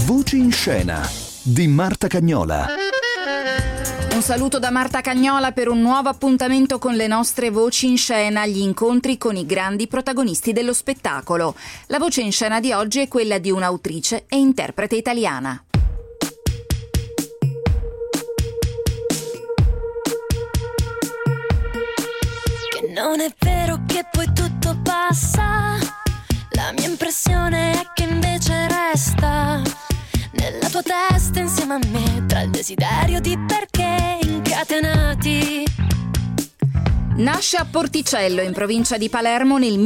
Voci in scena di Marta Cagnola. Un saluto da Marta Cagnola per un nuovo appuntamento con le nostre voci in scena, gli incontri con i grandi protagonisti dello spettacolo. La voce in scena di oggi è quella di un'autrice e interprete italiana. Che non è vero che poi tutto passa, la mia impressione è che invece resta nella tua testa insieme a me, tra il desiderio di perché incatenati. Nasce a Porticello, in provincia di Palermo, nel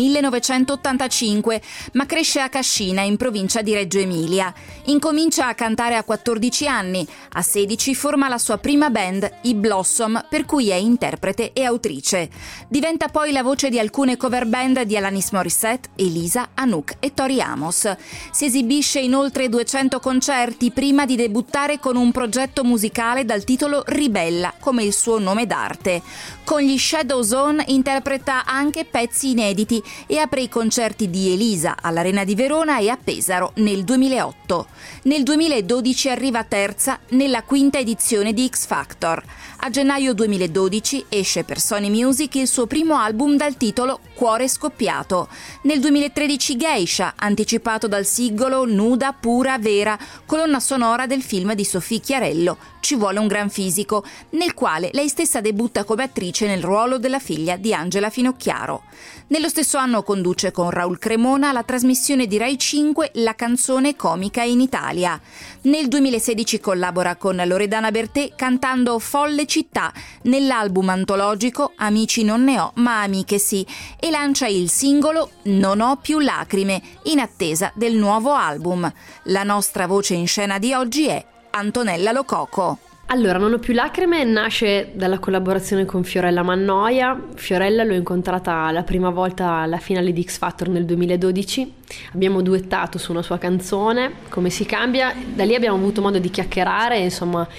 1985, ma cresce a Cascina, in provincia di Reggio Emilia. Incomincia a cantare a 14 anni. A 16 forma la sua prima band, i Blossom, per cui è interprete e autrice. Diventa poi la voce di alcune cover band di Alanis Morissette, Elisa, Anouk e Tori Amos. Si esibisce in oltre 200 concerti prima di debuttare con un progetto musicale dal titolo Ribella, come il suo nome d'arte. Con gli Shadow Zone interpreta anche pezzi inediti e apre i concerti di Elisa all'Arena di Verona e a Pesaro nel 2008. Nel 2012 arriva terza nella quinta edizione di X Factor. A gennaio 2012 esce per Sony Music il suo primo album dal titolo Cuore scoppiato. Nel 2013 Geisha, anticipato dal singolo Nuda, pura, vera, colonna sonora del film di Sofì Chiarello, Ci vuole un gran fisico, nel quale lei stessa debutta come attrice nel ruolo della figlia di Angela Finocchiaro. Nello stesso anno conduce con Raul Cremona la trasmissione di Rai 5 La canzone comica in Italia. Nel 2016 collabora con Loredana Bertè cantando Folle città nell'album antologico Amici non ne ho ma amiche sì e lancia il singolo Non ho più lacrime in attesa del nuovo album. La nostra voce in scena di oggi è Antonella Lococo. Allora, Non ho più lacrime nasce dalla collaborazione con Fiorella Mannoia. Fiorella l'ho incontrata la prima volta alla finale di X Factor nel 2012. Abbiamo duettato su una sua canzone, Come si cambia. Da lì abbiamo avuto modo di chiacchierare, insomma,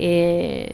e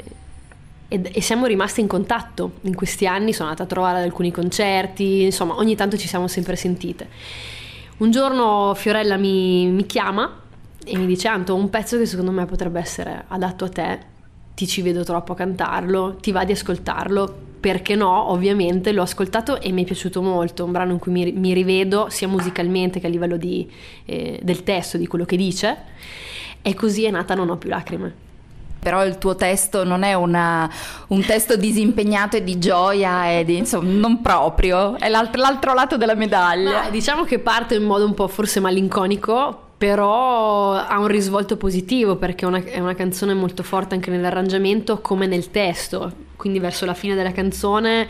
siamo rimasti in contatto in questi anni. Sono andata a trovare ad alcuni concerti, insomma, ogni tanto ci siamo sempre sentite. Un giorno Fiorella mi chiama e mi dice: Anto, un pezzo che secondo me potrebbe essere adatto a te, ti ci vedo troppo a cantarlo, ti va di ascoltarlo? Perché no, ovviamente. L'ho ascoltato e mi è piaciuto molto, un brano in cui mi rivedo sia musicalmente che a livello del testo, di quello che dice, e così è nata Non ho più lacrime. Però il tuo testo non è un testo disimpegnato e di gioia, insomma, non proprio, è l'altro lato della medaglia. No, diciamo che parte in modo un po' forse malinconico, però ha un risvolto positivo perché è una canzone molto forte anche nell'arrangiamento come nel testo, quindi verso la fine della canzone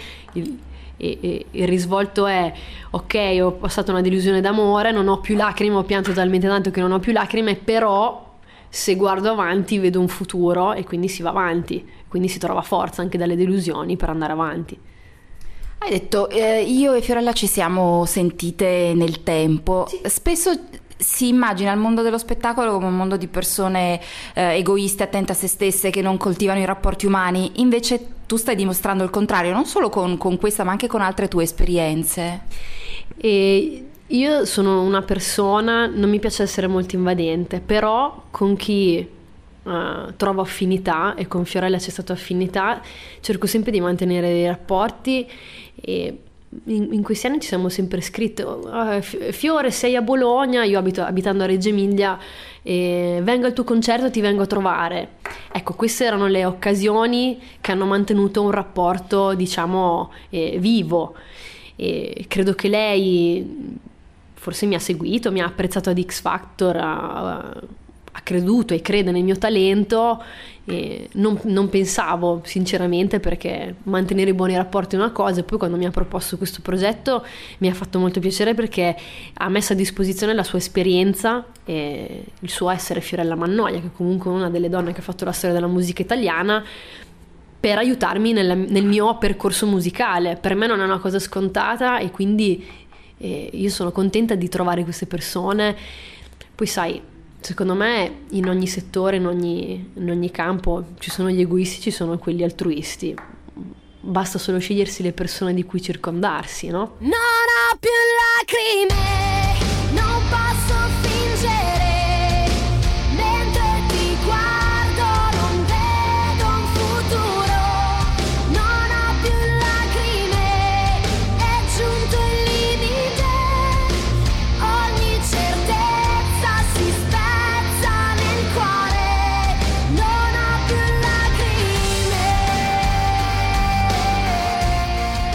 il risvolto è: ok, ho passato una delusione d'amore, non ho più lacrime, ho pianto talmente tanto che non ho più lacrime, però se guardo avanti vedo un futuro e quindi si va avanti, quindi si trova forza anche dalle delusioni per andare avanti. Hai detto, io e Fiorella ci siamo sentite nel tempo. Sì. Spesso si immagina il mondo dello spettacolo come un mondo di persone egoiste, attente a se stesse, che non coltivano i rapporti umani. Invece tu stai dimostrando il contrario, non solo con questa ma anche con altre tue esperienze. E io sono una persona, non mi piace essere molto invadente, però con chi trovo affinità, e con Fiorella c'è stata affinità, cerco sempre di mantenere dei rapporti. E in questi anni ci siamo sempre scritti: Fiore, sei a Bologna, io abitando a Reggio Emilia, vengo al tuo concerto, ti vengo a trovare. Ecco, queste erano le occasioni che hanno mantenuto un rapporto, diciamo, vivo. E credo che lei forse mi ha seguito, mi ha apprezzato ad X Factor, ha creduto e crede nel mio talento. E non pensavo sinceramente, perché mantenere i buoni rapporti è una cosa, e poi quando mi ha proposto questo progetto mi ha fatto molto piacere perché ha messo a disposizione la sua esperienza e il suo essere Fiorella Mannoia, che è comunque una delle donne che ha fatto la storia della musica italiana, per aiutarmi nel mio percorso musicale. Per me non è una cosa scontata e quindi io sono contenta di trovare queste persone. Poi sai, secondo me in ogni settore, in ogni campo ci sono gli egoisti, ci sono quelli altruisti. Basta solo scegliersi le persone di cui circondarsi, no? Non ho più lacrime, non posso fingere,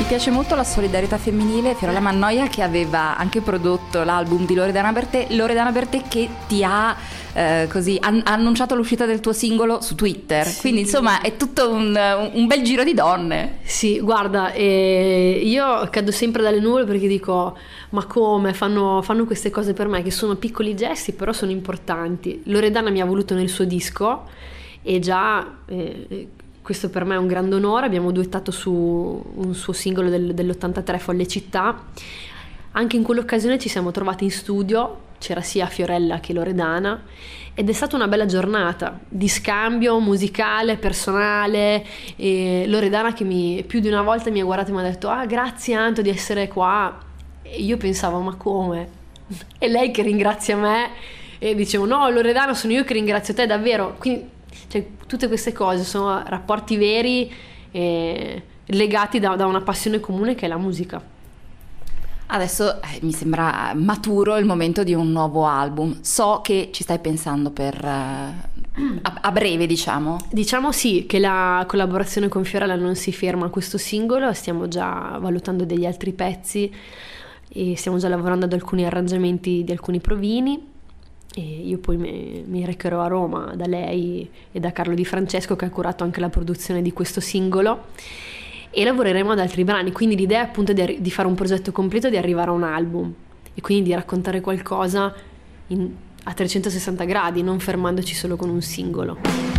piace molto la solidarietà femminile. Fiorella Mannoia, che aveva anche prodotto l'album di Loredana Bertè che ti ha ha annunciato l'uscita del tuo singolo su Twitter, sì. Quindi insomma è tutto un bel giro di donne. Sì, guarda, io cado sempre dalle nuvole perché dico: ma come fanno queste cose per me, che sono piccoli gesti però sono importanti. Loredana mi ha voluto nel suo disco e già questo per me è un grande onore. Abbiamo duettato su un suo singolo dell'83, Folle Città. Anche in quell'occasione ci siamo trovati in studio, c'era sia Fiorella che Loredana, ed è stata una bella giornata di scambio musicale, personale. E Loredana che più di una volta mi ha guardato e mi ha detto: grazie Anto di essere qua. E io pensavo: ma come? È lei che ringrazia me? E dicevo: no Loredana, sono io che ringrazio te davvero. Quindi tutte queste cose sono rapporti veri, legati da una passione comune che è la musica. Adesso mi sembra maturo il momento di un nuovo album. So che ci stai pensando per a breve, diciamo. Diciamo sì, che la collaborazione con Fiorella non si ferma a questo singolo. Stiamo già valutando degli altri pezzi e stiamo già lavorando ad alcuni arrangiamenti di alcuni provini. E io poi mi recherò a Roma da lei e da Carlo Di Francesco, che ha curato anche la produzione di questo singolo, e lavoreremo ad altri brani. Quindi l'idea è appunto di fare un progetto completo, di arrivare a un album e quindi di raccontare qualcosa a 360 gradi, non fermandoci solo con un singolo.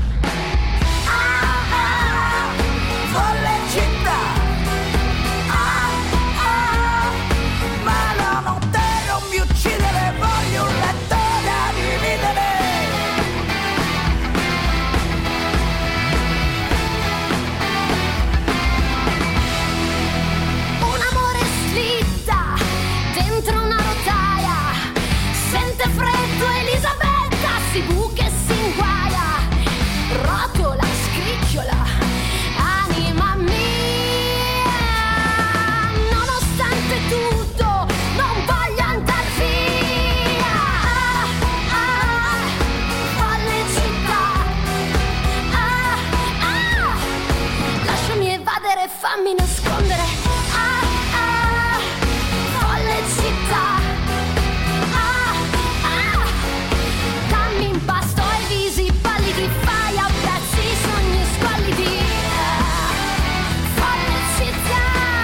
Fammi nascondere, folle città, dammi impasto ai visi pallidi, fai a pezzi sogni squallidi, folle città.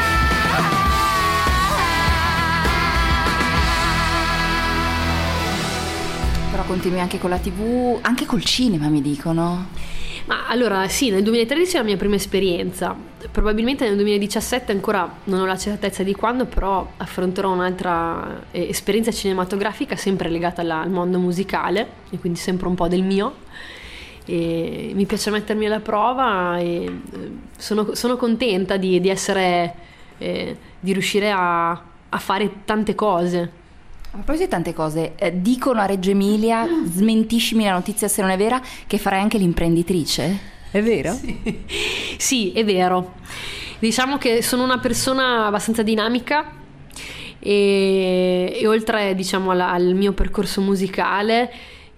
Però continui anche con la TV, anche col cinema, mi dicono. Ma allora sì, nel 2013 è la mia prima esperienza, probabilmente nel 2017 ancora non ho la certezza di quando, però affronterò un'altra esperienza cinematografica sempre legata al mondo musicale e quindi sempre un po' del mio, e mi piace mettermi alla prova e sono contenta di essere di riuscire a fare tante cose. A proposito di tante cose, dicono a Reggio Emilia, smentiscimi la notizia se non è vera, che farai anche l'imprenditrice? È vero? Sì, è vero. Diciamo che sono una persona abbastanza dinamica e oltre, diciamo, al mio percorso musicale,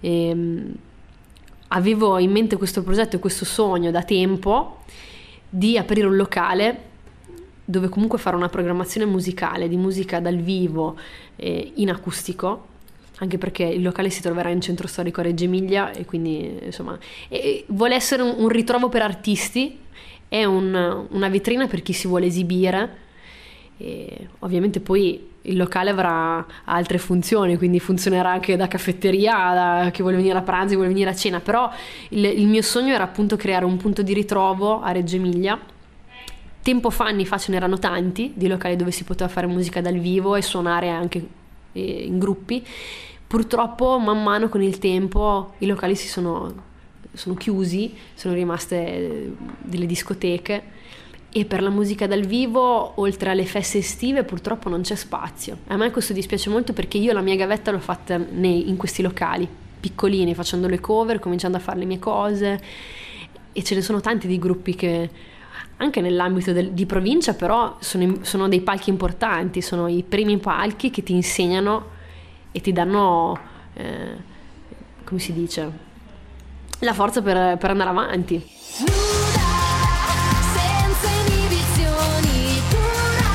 avevo in mente questo progetto e questo sogno da tempo di aprire un locale dove comunque fare una programmazione musicale, di musica dal vivo, in acustico, anche perché il locale si troverà in centro storico a Reggio Emilia e quindi insomma vuole essere un ritrovo per artisti, è una vetrina per chi si vuole esibire, e ovviamente poi il locale avrà altre funzioni, quindi funzionerà anche da caffetteria, da chi vuole venire a pranzo, chi vuole venire a cena, però il mio sogno era appunto creare un punto di ritrovo a Reggio Emilia. Tempo fa, anni fa, ce n'erano tanti di locali dove si poteva fare musica dal vivo e suonare anche in gruppi. Purtroppo man mano con il tempo i locali sono chiusi, sono rimaste delle discoteche e per la musica dal vivo, oltre alle feste estive, purtroppo non c'è spazio. A me questo dispiace molto perché io la mia gavetta l'ho fatta in questi locali piccolini, facendo le cover, cominciando a fare le mie cose, e ce ne sono tanti di gruppi che anche nell'ambito di provincia però sono dei palchi importanti, sono i primi palchi che ti insegnano e ti danno come si dice, la forza per andare avanti. Nuda, senza inibizioni, pura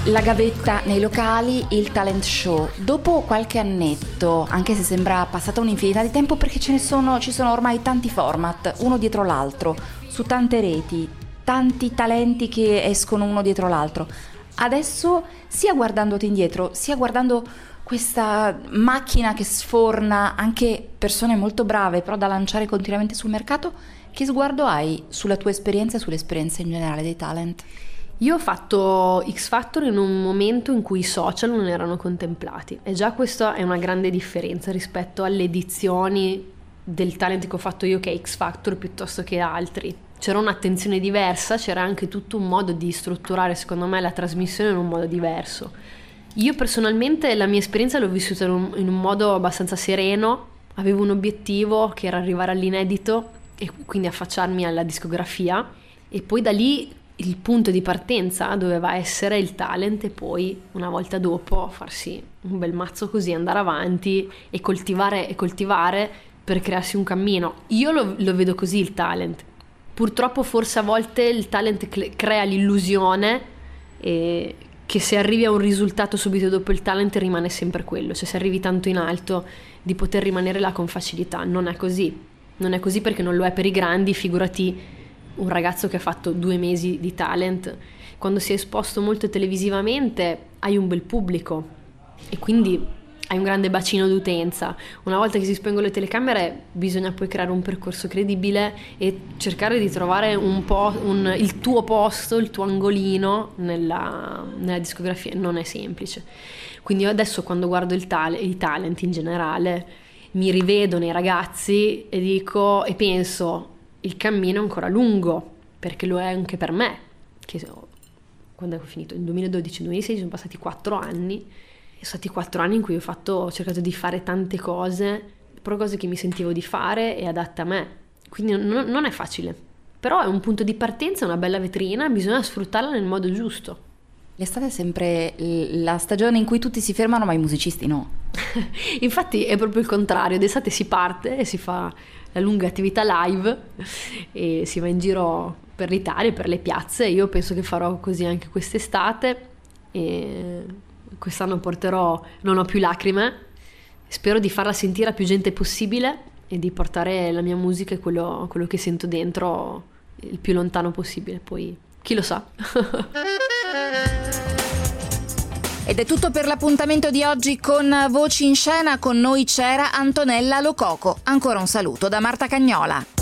La gavetta nei locali, il talent show. Dopo qualche annetto, anche se sembra passata un'infinità di tempo, perché ci sono ormai tanti format, uno dietro l'altro, su tante reti, tanti talenti che escono uno dietro l'altro. Adesso, sia guardandoti indietro, sia guardando questa macchina che sforna anche persone molto brave, però da lanciare continuamente sul mercato, che sguardo hai sulla tua esperienza e sull'esperienza in generale dei talent? Io ho fatto X Factor in un momento in cui i social non erano contemplati, e già questa è una grande differenza rispetto alle edizioni del talent che ho fatto io, che è X Factor, piuttosto che altri. C'era un'attenzione diversa, c'era anche tutto un modo di strutturare, secondo me, la trasmissione in un modo diverso. Io personalmente la mia esperienza l'ho vissuta in un modo abbastanza sereno. Avevo un obiettivo che era arrivare all'inedito e quindi affacciarmi alla discografia, e poi da lì il punto di partenza doveva essere il talent, e poi una volta dopo farsi un bel mazzo così, andare avanti e coltivare per crearsi un cammino. Io lo vedo così il talent. Purtroppo forse a volte il talent crea l'illusione che se arrivi a un risultato subito dopo il talent rimane sempre quello, cioè se arrivi tanto in alto di poter rimanere là con facilità. Non è così perché non lo è per i grandi, figurati un ragazzo che ha fatto 2 mesi di talent. Quando si è esposto molto televisivamente hai un bel pubblico e quindi hai un grande bacino d'utenza. Una volta che si spengono le telecamere bisogna poi creare un percorso credibile e cercare di trovare un po' il tuo posto, il tuo angolino nella discografia. Non è semplice. Quindi io adesso, quando guardo i talent in generale, mi rivedo nei ragazzi e dico e penso: il cammino è ancora lungo, perché lo è anche per me, che quando ho finito? In 2012-2016 sono passati 4 anni, e sono stati 4 anni in cui ho cercato di fare tante cose, però cose che mi sentivo di fare e adatte a me, quindi non è facile, però è un punto di partenza, una bella vetrina, bisogna sfruttarla nel modo giusto. L'estate è sempre la stagione in cui tutti si fermano, ma i musicisti no. Infatti è proprio il contrario, d'estate si parte e si fa la lunga attività live e si va in giro per l'Italia, per le piazze. Io penso che farò così anche quest'estate, e quest'anno non ho più lacrime, spero di farla sentire a più gente possibile e di portare la mia musica e quello che sento dentro il più lontano possibile, poi chi lo sa. Ed è tutto per l'appuntamento di oggi con Voci in Scena. Con noi c'era Antonella Lococo. Ancora un saluto da Marta Cagnola.